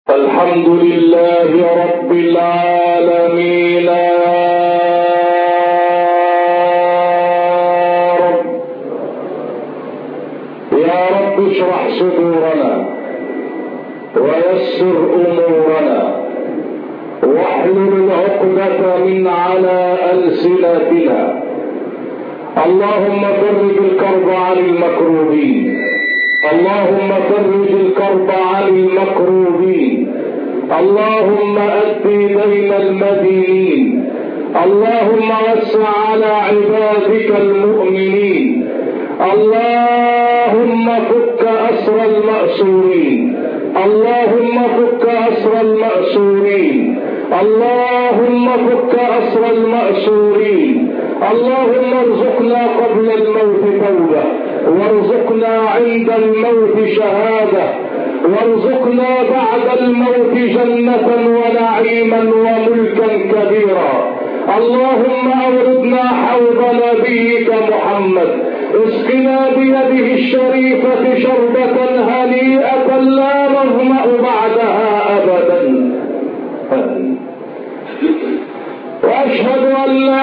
الحمد لله رب العالمين يا رب اشرح صدورنا ويسر امورنا واحلل العقدة من على ألسنتنا. اللهم فرج الكرب عن المكروبين، اللهم فرج الكرب عن المكروبين، اللهم أد دين المدينين، اللهم وسع على عبادك المؤمنين، اللهم فك أسر المأسورين، اللهم فك أسر المأسورين، اللهم فك أسر المأسورين، اللهم ارزقنا قبل الموت توبة، وارزقنا عند الموت شهادة، وارزقنا بعد الموت جنة ونعيما وملكا كبيرا. اللهم أوردنا حوض نبيك محمد، اسقنا بيده الشريفة شربة هنيئة لا نظمأ بعدها أبدا. وأشهد أن لا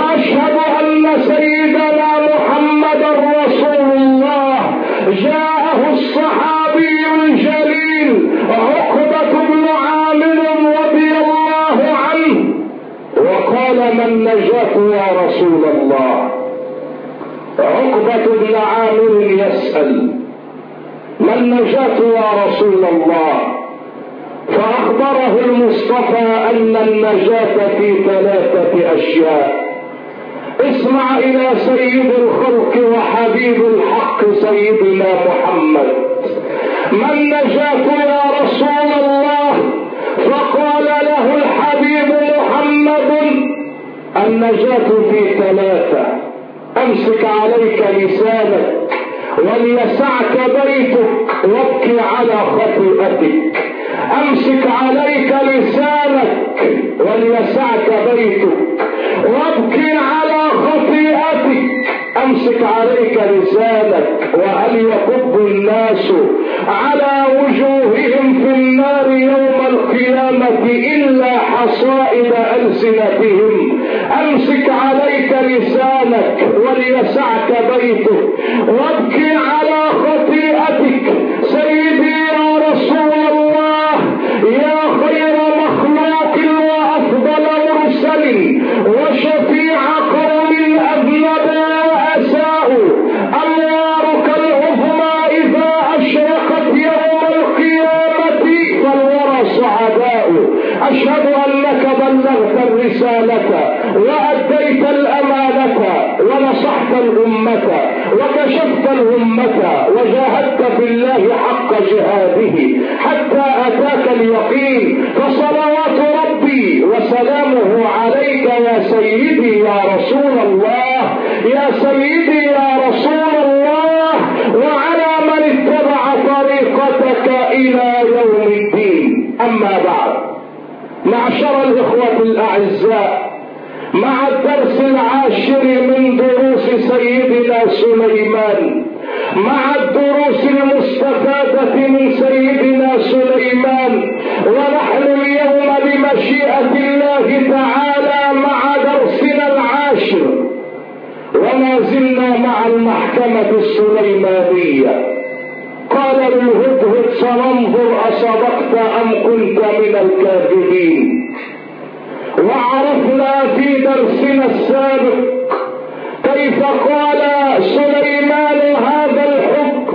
جاءه النجاة يا رسول الله؟ عقبة بن عامر يسأل: ما النجاة يا رسول الله؟ فأخبره المصطفى أن النجاة في 3 أشياء. اسمع إلى سيد الخلق وحبيب الحق سيدنا محمد: ما النجاة يا رسول الله؟ فقال له الحبيب محمد: النجاة في 3. امسك عليك لسانك وليسعك بيتك وابكي على خطيئتك. امسك عليك لسانك وليسعك بيتك وابكي على خطيئتك. امسك عليك لسانك وهل يكب الناس على وجوههم في النار يوم القيامة إلا حصائد ألسنتهم. امسك عليك لسانك وليسعك بيتك وابكي على خطيئتك. سيدي يا رسول الله، يا خير مخلوق وأفضل مرسل وشفيع قوم أذنبوا وأساءوا، أنوارك العظمى إذا أشرقت يوم القيامة فالورى سعداء. أشهد أنك بلغت الرسالة وأديت الأمانة ونصحت الأمة وكشفت الأمة وجاهدت في الله حق جهاده حتى أتاك اليقين. فصلوات ربي وسلامه عليك يا سيدي يا رسول الله، يا سيدي يا رسول الله، وعلى من اتبع طريقتك إلى يوم الدين. أما بعد، معشر الإخوة الأعزاء، مع الدرس 10 من دروس سيدنا سليمان، مع الدروس المستفادة من سيدنا سليمان، ونحن اليوم بمشيئة الله تعالى مع درسنا 10 وما زلنا مع المحكمة السليمانية. قال للهدهد: سننظر أصدقت أم كنت من الكاذبين. وعرفنا في درسنا السابق كيف قال سليمان هذا الحكم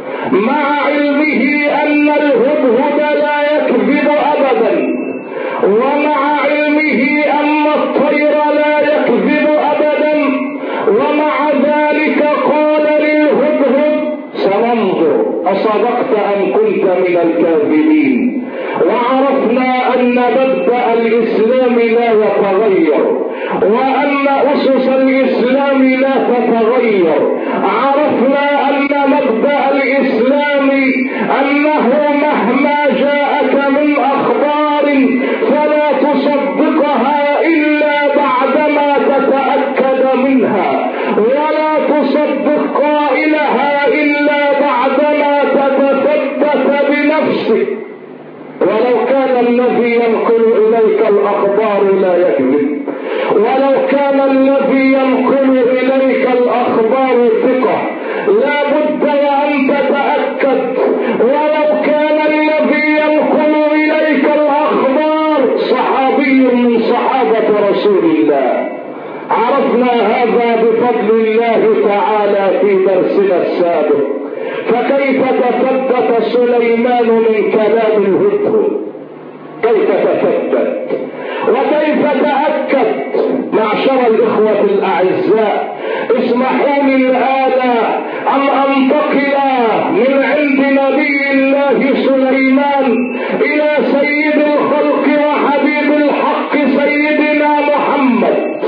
مع علمه أن الهدهد لا يكذب أبدا، ومع علمه أن الطير لا يكذب أبدا، ومع ذلك قال للهدهد: سننظر أصدقت أم كنت من الكاذبين. وعرفنا أن مبدأ الإسلام لا يتغير، وأن أسس الإسلام لا تتغير. عرفنا أن مبدأ الإسلام أنه مهما جاءك من أخبار فلا تصدقها إلا بعدما تتأكد منها، ولا تصدق قائلها إلا بعدما تتثبت بنفسك. ولو كان الذي ينقل إليك الأخبار لا يكذب، ولو كان الذي ينقل إليك الأخبار ثقة لا بد وأن تتأكد. ولو كان الذي ينقل إليك الأخبار صحابي من صحابة رسول الله. عرفنا هذا بفضل الله تعالى في درسنا السابق. فكيف تثبت سليمان من كلام الهدهد؟ كيف تثبت وكيف تأكد؟ معشر الإخوة الأعزاء، اسمحوا لي الآن أن أنتقل من عند نبي الله سليمان إلى سيد الخلق وحبيب الحق سيدنا محمد.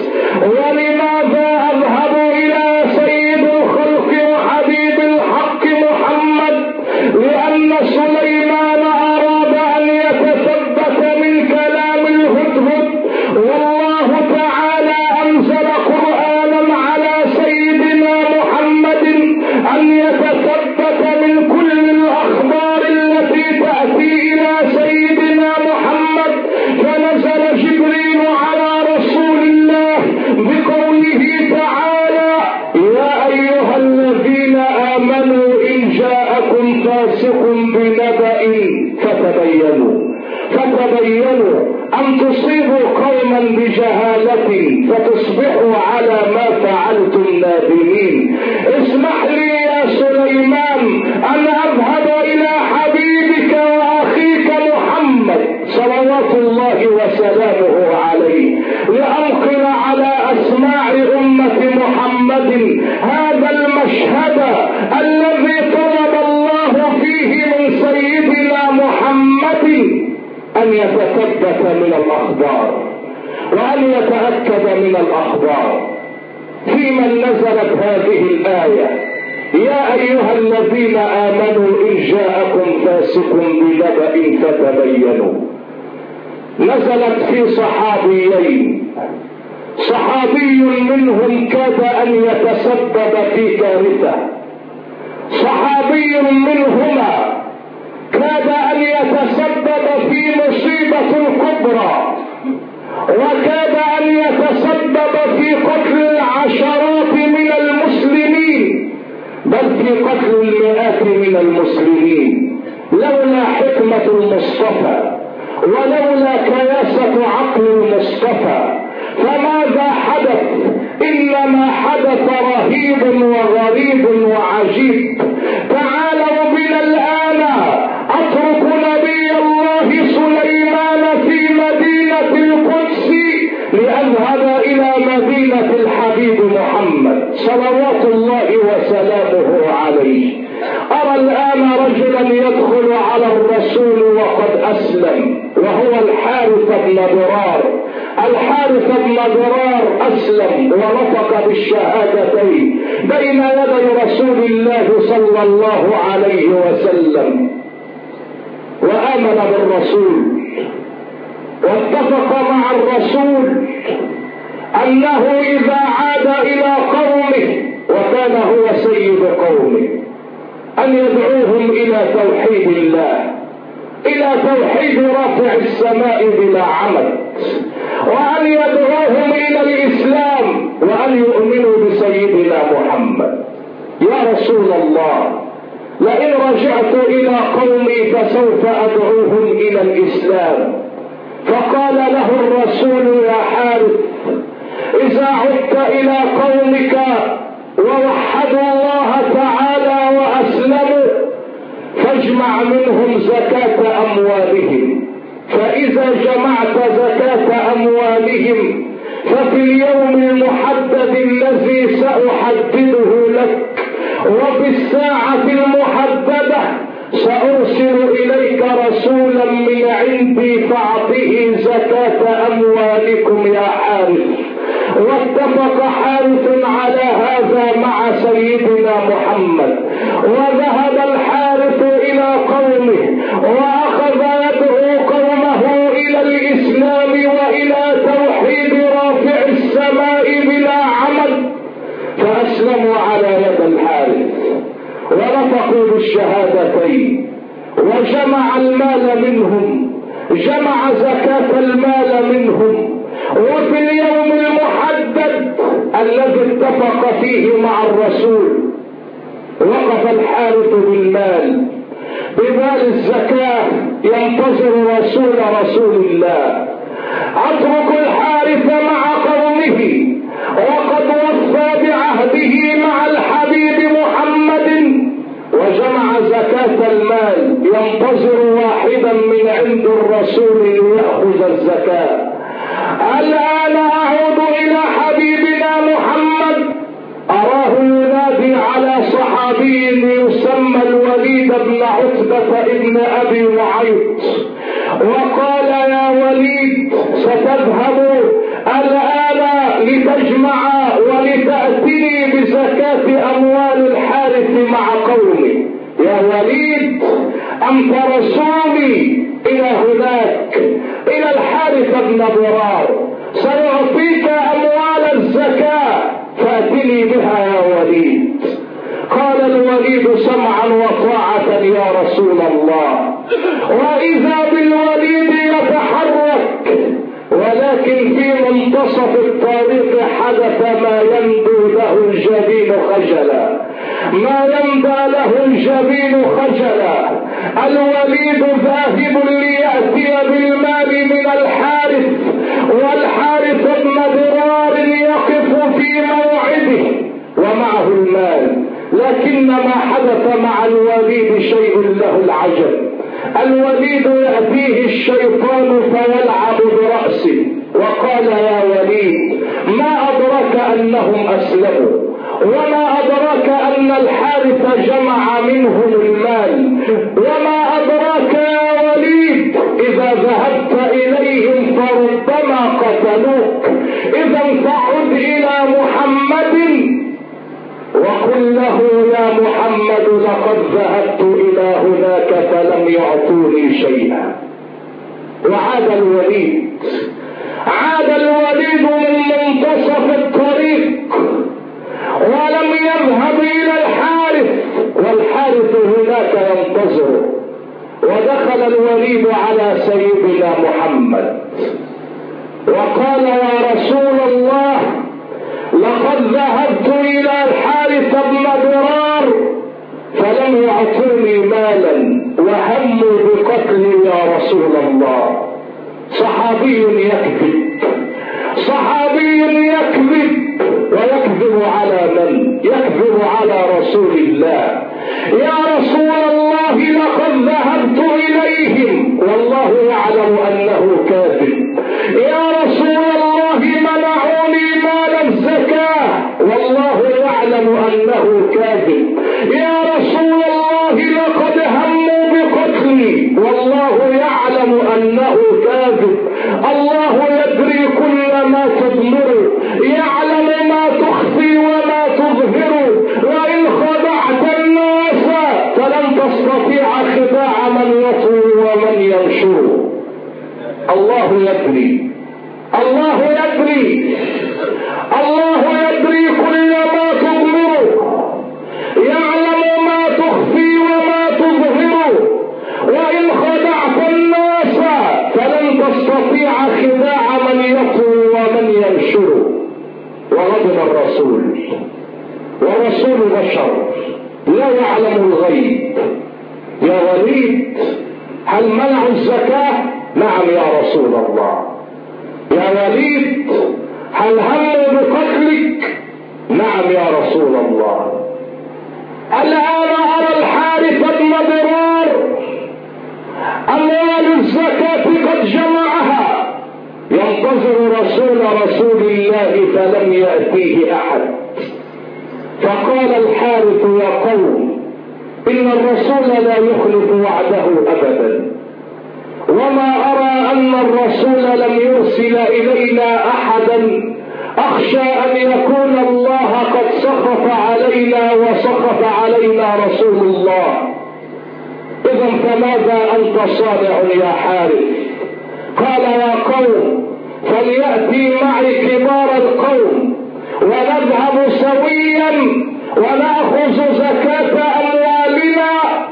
ولماذا أذهب إلى سيد الخلق وحبيب الحق محمد؟ لأن سليمان أراد أن يتثبت من كلام الهدهد، والله تعالى أنزل قرآنا على سيدنا محمد أن يتثبت من كل الأخبار التي تأتي إلى سيدنا محمد. فنزل جبريل على رسول الله بقوله تعالى: يا أيها الذين آمنوا إن جاءكم فاسق بنبأ فتبينوا. فتبينوا أن تصيبوا قوما بجهالة فتصبحوا على ما فعلتم نادمين. اسمح لي يا سليمان أن أذهب إلى حبيبك وأخيك محمد صلوات الله وسلامه عليه لأنقل على أسماع أمة محمد هذا المشهد الذي طلب الله فيه من سيدنا محمد أن يتثبت من الأخبار وأن يتأكد من الأخبار. في من نزلت هذه الآية: يا أيها الذين آمنوا إن جاءكم فاسق بنبأ فتبينوا. نزلت في صحابيين، صحابي منهم كاد أن يتسبب في كارثة، صحابي منهما كاد أن يتسبب في مصيبة كبرى، وكاد أن يتسبب في قتل العشرات من المسلمين، بل في قتل المئات من المسلمين، لولا حكمة المصطفى ولولا كياسة عقل المصطفى. فماذا حدث؟ إنما حدث رهيب وغريب وعجيب. تعالوا بنا الآن أترك نبي الله سليمان في مدينة القدس لأذهب إلى مدينة الحبيب محمد صلوات الله وسلامه عليه. أرى الآن رجلا يدخل على الرسول وقد أسلم، وهو الحارث بن ضرار. الحارث بن ضرار أسلم ونطق بالشهادتين بين يدي رسول الله صلى الله عليه وسلم، وآمن بالرسول واتفق مع الرسول أنه إذا عاد إلى قومه، وكان هو سيد قومه، أن يدعوهم إلى توحيد الله، إلى توحيد رافع السماء بلا عمد، وأن يدعوهم إلى الإسلام، وأن يؤمنوا بسيدنا محمد. يا رسول الله، لئن رجعت إلى قومي فسوف أدعوهم إلى الإسلام. فقال له الرسول: يا حارث، إذا عدت إلى قومك ووحدوا الله تعالى وأسلموا فاجمع منهم زكاة أموالهم، فإذا جمعت زكاة أموالهم ففي اليوم المحدد الذي سأحدده لك وفي الساعة المحددة سأرسل إليك رسولا من عندي فأعطه زكاة أموالكم يا حارث. واتفق حارث على هذا مع سيدنا محمد، وذهب الحارث إلى قومه وأخذ يدعو قومه إلى الإسلام وإلى توحيد رافع السماء بلا عمد، فأسلموا على يد الحارث ونطقوا بالشهادتين، وجمع المال منهم، جمع زكاة المال منهم. وفي اليوم المحدد الذي اتفق فيه مع الرسول وقف الحارث بالمال، بمال الزكاة، ينتظر رسول الله. اترك الحارث مع قومه وقد وفى بعهده مع الحبيب محمد وجمع زكاة المال، ينتظر واحدا من عند الرسول ليأخذ الزكاة. الآن أعود إلى حبيبنا محمد، أراه ينادي على صحابي يسمى الوليد بن عتبة ابن أبي معيط، وقال: يا وليد، ستذهب الآن لتجمع ولتأتني بزكاة أموال الحارث مع قومي. يا وليد، أنت رسولي إلى هناك، إلى الحارث بن ضرار، سيعطيك أموال الزكاة فأتني بها يا وليد. قال الوليد: سمعا وطاعة يا رسول الله. وإذا بالوليد يتحرك، ولكن في منتصف الطريق حدث ما ينبو له الجبين خجلا، ما ينبى له الجبين خجلا. الوليد ذاهب ليأتي الوليد شيء له العجب. الوليد يأتيه الشيطان فيلعب برأسه وقال يا وليد ما أدرك أنهم أسلموا، وما أدراك أن الحارث جمع منهم المال، وما أدراك يا وليد إذا ذهبت إليهم فربما قتلوك، إذا فعد إلى محمد وقل له يا محمد لقد ذهبت إلى هناك فلم يعطوني شيئا. وعاد الوليد، عاد الوليد من منتصف الطريق ولم يذهب إلى الحارث، والحارث هناك ينتظر. ودخل الوليد على سيدنا محمد وقال يا رسول الله لقد ذهبت إلى الحارث بن ضرار فلم يعطوني مالا وهموا بقتلي يا رسول الله. صحابي يكذب، صحابي يكذب، ويكذب على من؟ يكذب على رسول الله. يا رسول الله لقد ذهبت إليهم والله يعلم أنه كاذب. يا رسول الله منعوني مال الزكاة والله يعلم أنه كاذب. يا رسول الله لقد هموا بقتلي والله يعلم أنه كاذب. الله يدري كل ما تضمر، يعلم ما تخفي وما تظهر، وإن خدعت الناس فلن تستطيع خداع من يطوي ومن ينشر. الله يدري، الله يدري، الله يدري كل ما تضمر، يعلم ما تخفي وما تظهر، وإن خدعت الناس فلن تستطيع خداع من يطوي ومن ينشر. وغضب الرسول، ورسول بشر لا يعلم الغيب. يا وليد هل منعوا الزكاة؟ نعم يا رسول الله. يا وليد هل هموا بقتلك؟ نعم يا رسول الله. الآن أرى الحارث بن ضرار أموال الزكاة قد جمعها، ينتظر رسول الله فلم يأتيه أحد. فقال الحارث يا قوم إن الرسول لا يخلف وعده أبدا، وما أرى أن الرسول لم يرسل إلينا أحدا، أخشى أن يكون الله قد سخط علينا وسخط علينا رسول الله. إذا فماذا أنت صانع يا حارث؟ قال يا قوم فليأتي معي كبار القوم ونذهب سويا ونأخذ زكاة أموالنا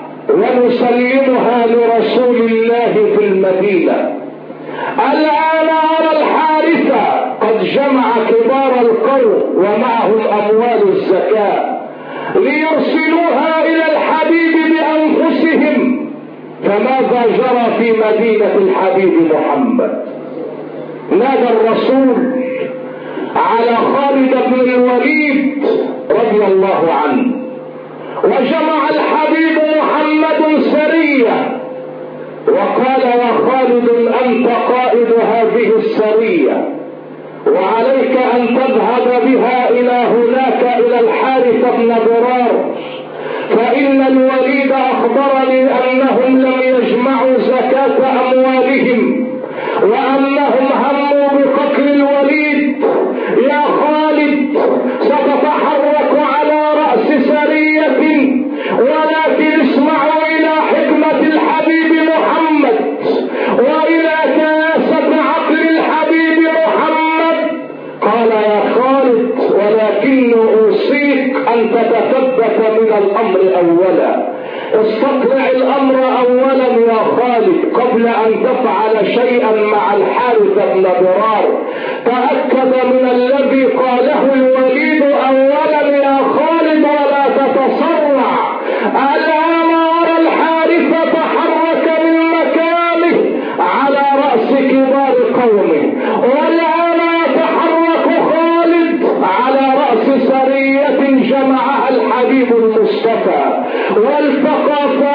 ونسلمها لرسول الله في المدينة. الآن أرى الحارث قد جمع كبار القوم ومعهم أموال الزكاة ليرسلوها إلى الحبيب بأنفسهم، فماذا جرى في مدينة الحبيب محمد؟ نادى الرسول على خالد بن الوليد رضي الله عنه، وجمع الحبيب محمد سرية وقال يا خالد أنت قائد هذه السرية، وعليك أن تذهب بها إلى هناك إلى الحارث بن ضرار، فإن الوليد أخبرني أنهم لم يجمعوا زكاة أموالهم وأنهم هموا بقتل الوليد. يا خالد ستتحرك على رأس سرية، ولكن اسمعوا إلى حكمة الحبيب محمد وإلى كياسة عقل الحبيب محمد. قال يا خالد ولكن أوصيك أن تتثبت من الأمر أولا، استطلع الأمر أولا يا خالد قبل أن تفعل شيئا مع الحارث بن ضرار. تأكد من الذي قاله الوليد أولا يا خالد ولا تتسرع. الآن أرى الحارث تحرك من مكانه على رأس كبار قومه، والآن يتحرك خالد على رأس سرية جمعها الحبيب المصطفى، والتقى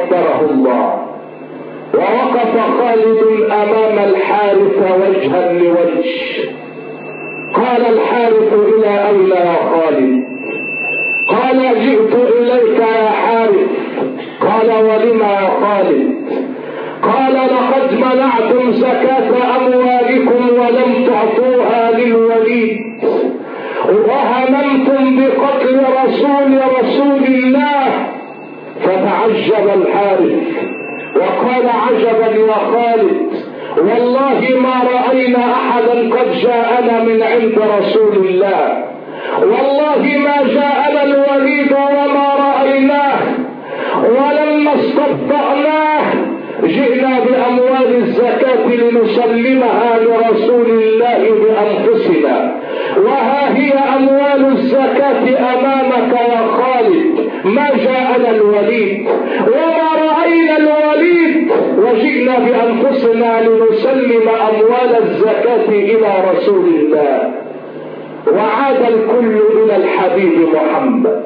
قدره الله. ووقف خالد امام الحارث وجها لوجه. قال الحارث الى اين يا خالد؟ قال جئت اليك يا حارث. قال ولما يا خالد؟ قال لقد منعتم زكاة اموالكم ولم تعطوها للوليد، وهممتم بقتل رسول الله. فتعجب الحارث وقال عجبا يا خالد، والله ما رأينا احدا قد جاءنا من عند رسول الله، والله ما جاءنا الوليد وما رأيناه، ولما استبطأناه جئنا بأموال الزكاة لنسلمها لرسول الله بأنفسنا، وها هي أموال الزكاة أمامك يا خالد، ما جاءنا الوليد وما رأينا الوليد، وجئنا بأنفسنا لنسلم أموال الزكاة إلى رسول الله. وعاد الكل إلى الحبيب محمد.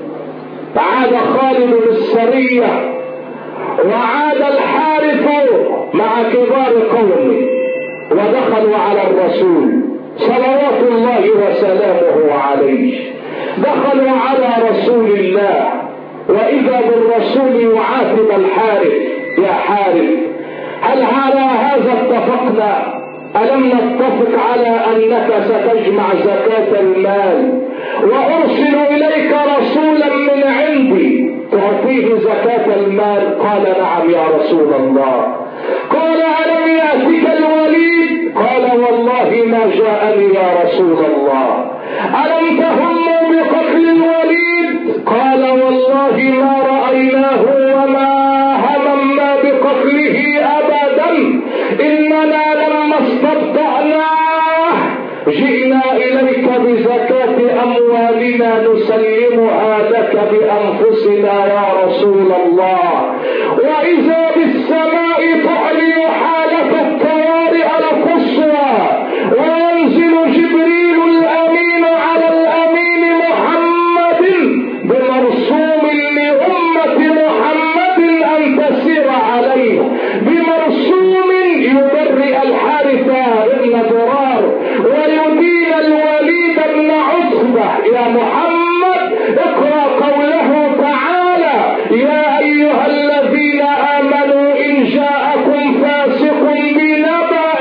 عاد خالد بالسرية، وعاد الحارث مع كبار قومه، ودخلوا على الرسول صلوات الله وسلامه عليه. دخلوا على رسول الله، واذا بالرسول يعاتب الحارث: يا حارث، هل على هذا اتفقنا؟ ألم نتفق على أنك ستجمع زكاة المال وأرسل إليك رسولا من عندي تعطيه زكاة المال؟ قال نعم يا رسول الله. قال ألم يأتك الوليد؟ قال والله ما جاءني يا رسول الله. ألم تهموا بقتل الوليد؟ قال والله ما رأيناه وما هممنا بقتله أبدا، إننا لما استبطأناه جئنا إليك بزكاة أموالنا نسلمها لك بأنفسنا يا رسول الله. وإذا بالسماء تعلي حالة الطوارئ القصوى، وينزل جبريل الأمين على الأمين محمد بمرسوم لأمة محمد أن تسير عليه، بمرسوم يبرئ الحارث ابن ضرار ويدين الوليد بن عتبة. يا محمد اقرأ قوله تعالى: يا أيها الذين آمنوا إن جاءكم فاسق بنبأ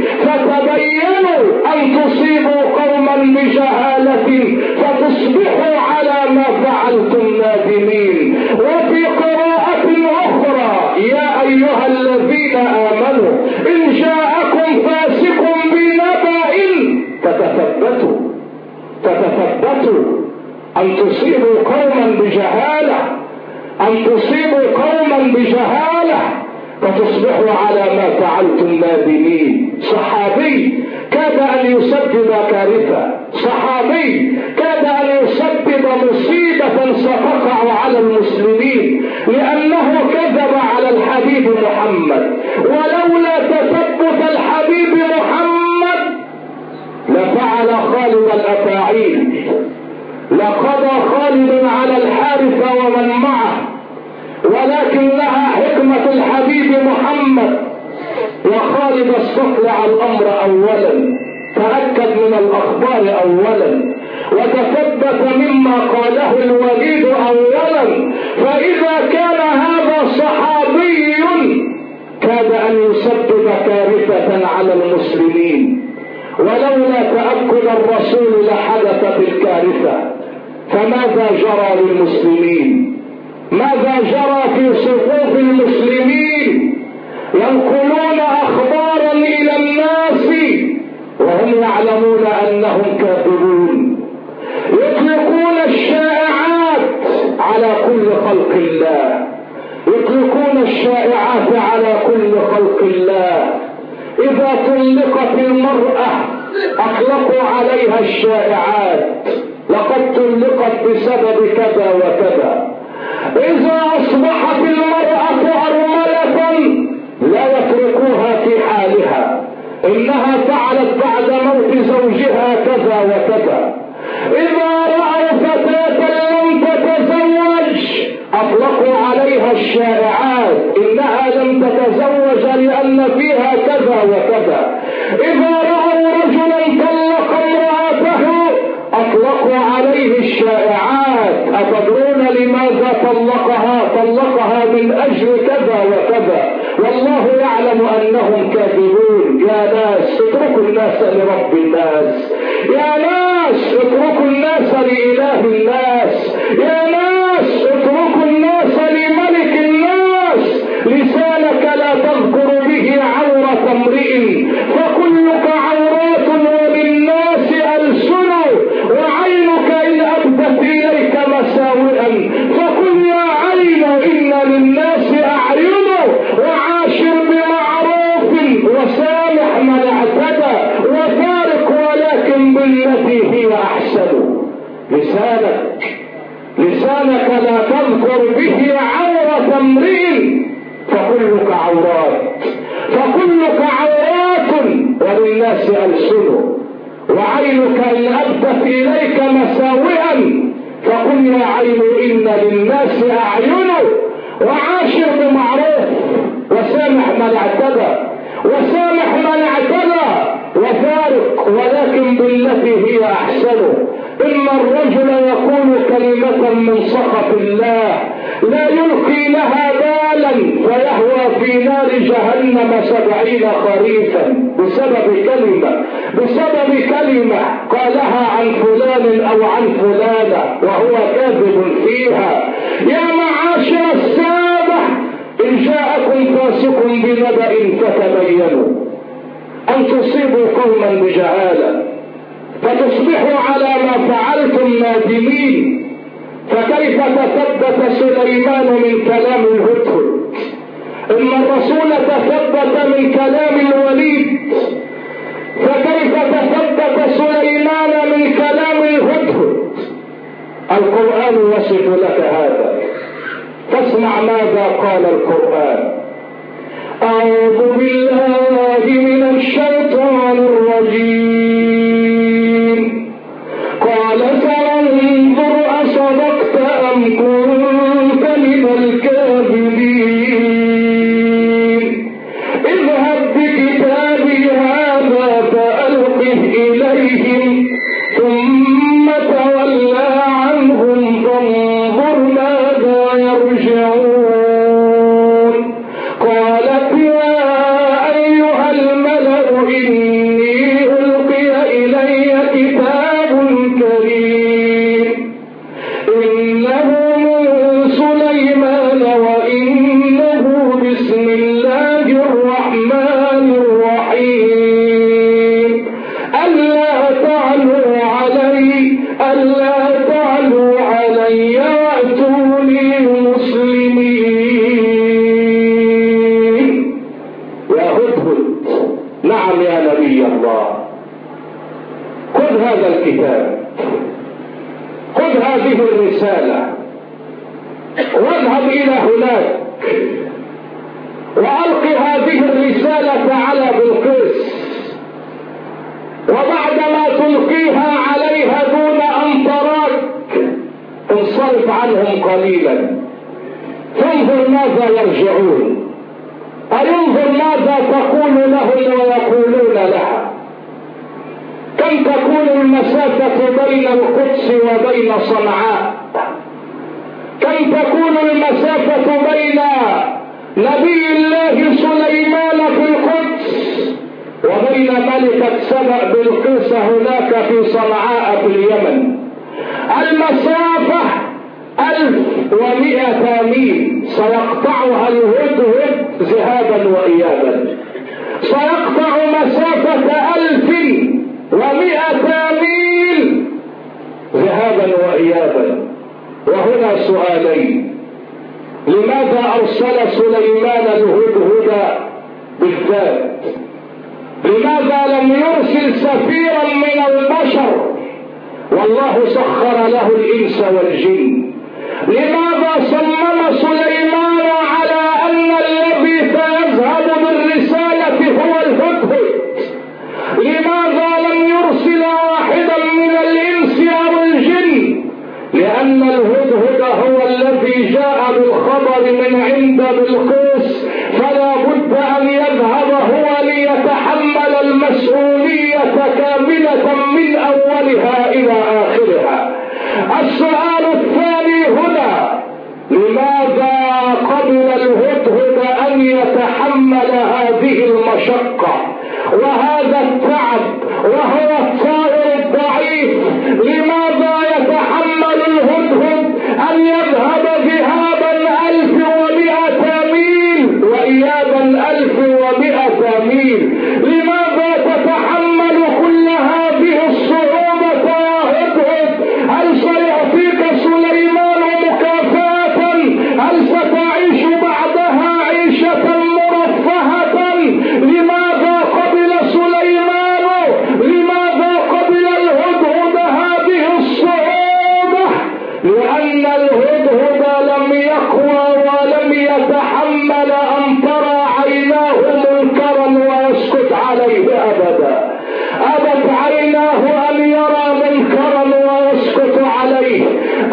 فتبينوا أن تصيبوا قوما بجهالة فتصبحوا على ما فعلتم نادمين. وفي قراءة أخرى: يا أيها الذين آمنوا إن جاءكم فاسق بنبأ فتثبتوا أن تصيبوا قوما بجهالة، أن تصيبوا قوما بجهالة فتصبحوا على ما فعلتم نادمين. صحابي كاد أن يسبب كارثة، صحابي كاد أن يسبب مصيبة ستقع على المسلمين لأنه كذب على الحبيب محمد. ولولا تثبت الحبيب محمد لفعل خالد الأفاعيل، لقضى خالد على الحارث ومن معه، ولكنها حكمة الحبيب محمد. وخالد استطلع الأمر أولا، تأكد من الأخبار أولا، وتثبت مما قاله الوليد أولا. فإذا كان هذا صحابي كاد أن يسبب كارثة على المسلمين، ولولا تأكد الرسول لحدثت الكارثة. فماذا جرى للمسلمين؟ ماذا جرى في صفوف المسلمين؟ ينقلون أخبارا إلى الناس وهم يعلمون أنهم كاذبون، يطلقون الشائعات على كل خلق الله، يطلقون الشائعات على كل خلق الله. إذا طلقت المرأة أطلقوا عليها الشائعات: لقد طلقت بسبب كذا وكذا. إذا أصبحت المرأة أرملة لا يتركوها في حالها، إنها فعلت بعد موت زوجها كذا وكذا. إذا رأوا فتاة لم تتزوج أطلقوا عليها عليها الشائعات، إنها لم تتزوج لأن فيها كذا وكذا. إذا رأوا رجلا طلق امرأته أطلقوا عليه الشائعات. أتدرون لماذا طلقها؟ طلقها من أجل كذا وكذا، والله يعلم أنهم كاذبون. يا ناس اتركوا الناس لرب الناس، يا ناس اتركوا الناس لإله الناس، يا ناس اتركوا الناس لملك الناس. لسانك لا تذكر به عورة امرئ، فكلك عورات وللناس ألسن، وعينك إن أبدت إليك مساوئا فقل يا عين إن للناس أعين، وعاشر بمعروف وسامح من اعتدى، وفارق ولكن بالتي هي أحسن. لسانك لا تذكر به عورة امرئ، فكلك عورات وللناس ألسن، وعينك إن أبدت إليك مساوئا فقل يا عين إن للناس أعين، وعاشر بمعروف وسامح من اعتدى، وفارق ولكن بالتي هي أحسن. إن الرجل يقول كلمة من سخط الله لا يلقي لها بالا فيهوى في نار جهنم 70 خريفا بسبب كلمة قالها عن فلان أو عن فلانة وهو كاذب فيها. يا معاشر السادة، إن جاءكم فاسق بنبأ فتبينوا أن تصيبوا قوما بجهالة فتصبحوا على ما فعلتم نادمين. فكيف تثبت سليمان من كلام الهدهد؟ إن الرسول تثبت من كلام الوليد، فكيف تثبت سليمان من كلام الهدهد؟ القرآن يصف لك هذا، فاسمع ماذا قال القرآن. أعوذ بالله من الشيطان الرجيم. قال سننظر أصدقت أم كنت من الكاذبين. اذهب بكتابي هذا فألقه إليهم ثم تولى عنهم فانظر ماذا يرجعون. قالت يا أيها الملأ إني ألقي إلي كتاب كريم إنه من سليمان وإنه بسم الله الرحمن الرحيم ألا تعلوا علي وأتوني مسلمين. يا هدهد، نعم يا نبي الله، خذ هذا الكتاب، خذ هذه الرسالة واذهب إلى هناك وألق هذه الرسالة على بلقيس، وبعدما تلقيها عليها دون أن تراك انصرف عنهم قليلا فانظر ماذا يرجعون، أينظر ماذا تقول لهم ويقولون لها. كم تكون المسافة بين القدس وبين صنعاء؟ كم تكون المسافة بين نبي الله سليمان في القدس وبين ملكة سبأ بلقيس هناك في صنعاء في اليمن؟ المسافة 1100 ميل سيقطعها الهدهد ذهابا وإيابا، سيقطع مسافة 1100 ميل ذهابا وإيابا. وهنا سؤالين: لماذا أرسل سليمان الهدهد بالذات؟ لماذا لم يرسل سفيرا من البشر والله سخر له الإنس والجن؟ لماذا صمم سليمان على أن الذي سيذهب بالرسالة هو الهدهد؟ لماذا لم يرسل واحدا من الإنس أو الجن؟ لأن الهدهد هو الذي جاء بالخبر من عند بلقيس، فلا بد أن يذهب هو ليتحمل المسؤولية كاملة من أولها إلى آخرها. السؤال الثاني هنا: لماذا قبل الهدهد أن يتحمل هذه المشقة وهذا التعب وهو الطائر الضعيف؟ لماذا يتحمل الهدهد أن يذهب ذهابا 1100 ميل وإيابا 1100 ميل؟ لماذا تتحمل كل هذه الصعوبة يا هدهد؟ هل سيعطيك سليمان مكافأة؟ هل ستعيش بعدها عيشة مرفهة؟ لماذا قبل سليمان؟ لماذا قبل الهدهد هذه الصعوبة؟ لأن الهدهد لم يقوى ولم يتحمل أن ترى عيناه منكرا ويسكت عليه أبدا. أبت عيناه أن يرى منكرا ويسكت عليه.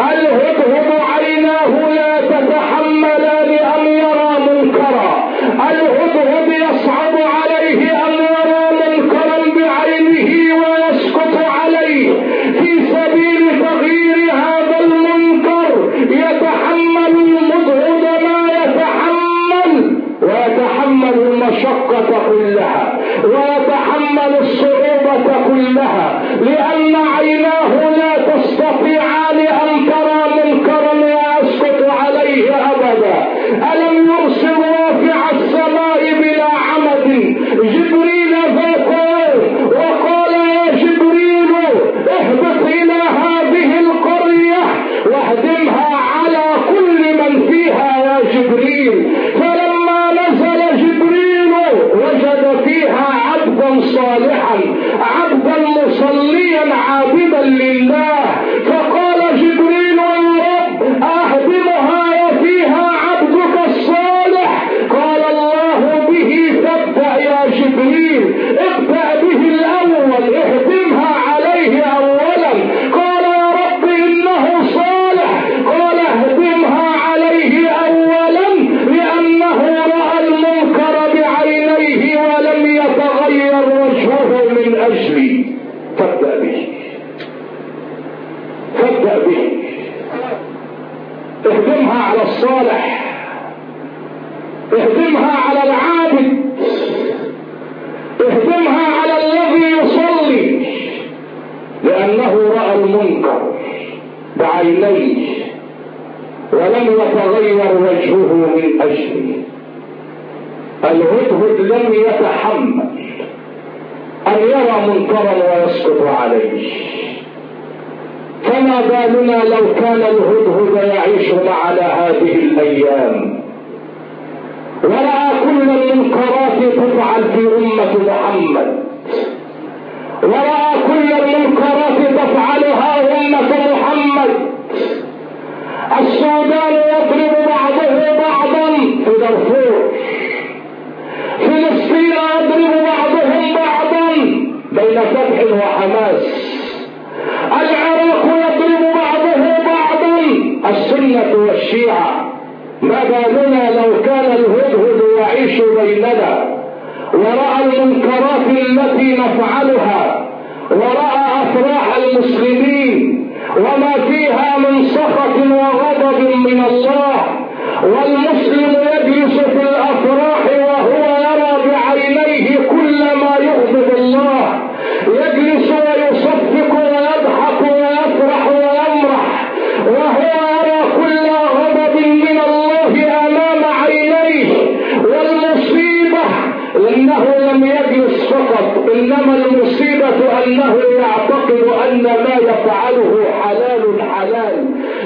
الهدهد عيناه لا تتحملان أن يرى منكرا. الهدهد يصعب عليه أن يرى منكرا بعينه ويسكت عليه. في سبيل تغيير هذا المنكر يتحمل الهدهد ما يتحمل، ويتحمل المشقة كلها ويتحمل الصعوبة كلها، لأن عيناه لا تستطيعان أن ترى منكرا ويسكت عليه أبدا. ألم يرسل رافع السماء بلا عمد جبريل ذات يوم وقال: يا جبريل اهبط إلى هذه القرية واهدمها على كل من فيها يا جبريل. فلما نزل جبريل وجد فيها عبدا صالحا، عبدا مصليا عابدا لله، فقال جبريل: يا رب أهدمها وفيها عبدك الصالح. قال الله: به فابدأ يا جبريل، ابدأ به الأول، اهدمها عليه أولا. قال: يا رب إنه صالح. قال: اهدمها عليه أولا لأنه رأى المنكر بعينيه ولم يتغير وجهه من أجلي. فابدأ به، فابدأ به، اهدمها على الصالح، اهدمها على العابد، اهدمها على الذي يصلي، لأنه رأى المنكر بعينيه ولم يتغير وجهه من أجله. الهدهد لم يتحمل أن يرى منكرا ويسكت عليه، فما بالنا لو كان الهدهد يعيش معنا هذه الأيام ورأى كل المنكرات تفعل في أمة محمد، ورأى كل المنكرات تفعلها أمة محمد. السودان يضرب بعضه بعضا في دارفور، فلسطين يضرب بعضهم بعضا بين فتح وحماس، العراق يضرب بعضه بعضا السنة والشيعة. ما بالنا لو كان الهدهد يعيش بيننا ورأى المنكرات التي نفعلها، ورأى أفراح المسلمين وما فيها من سخط وغضب من الله، والمسلم يجلس في الأفراح وهو يرى بعينيه كل ما يغضب الله، يجلس ويصفق ويضحك ويفرح ويمرح وهو يرى كل غضب من الله أمام عينيه. والمصيبة إنه لم يجلس فقط، إنما المصيبة أنه يعتقد أن ما يفعله حلال حلال،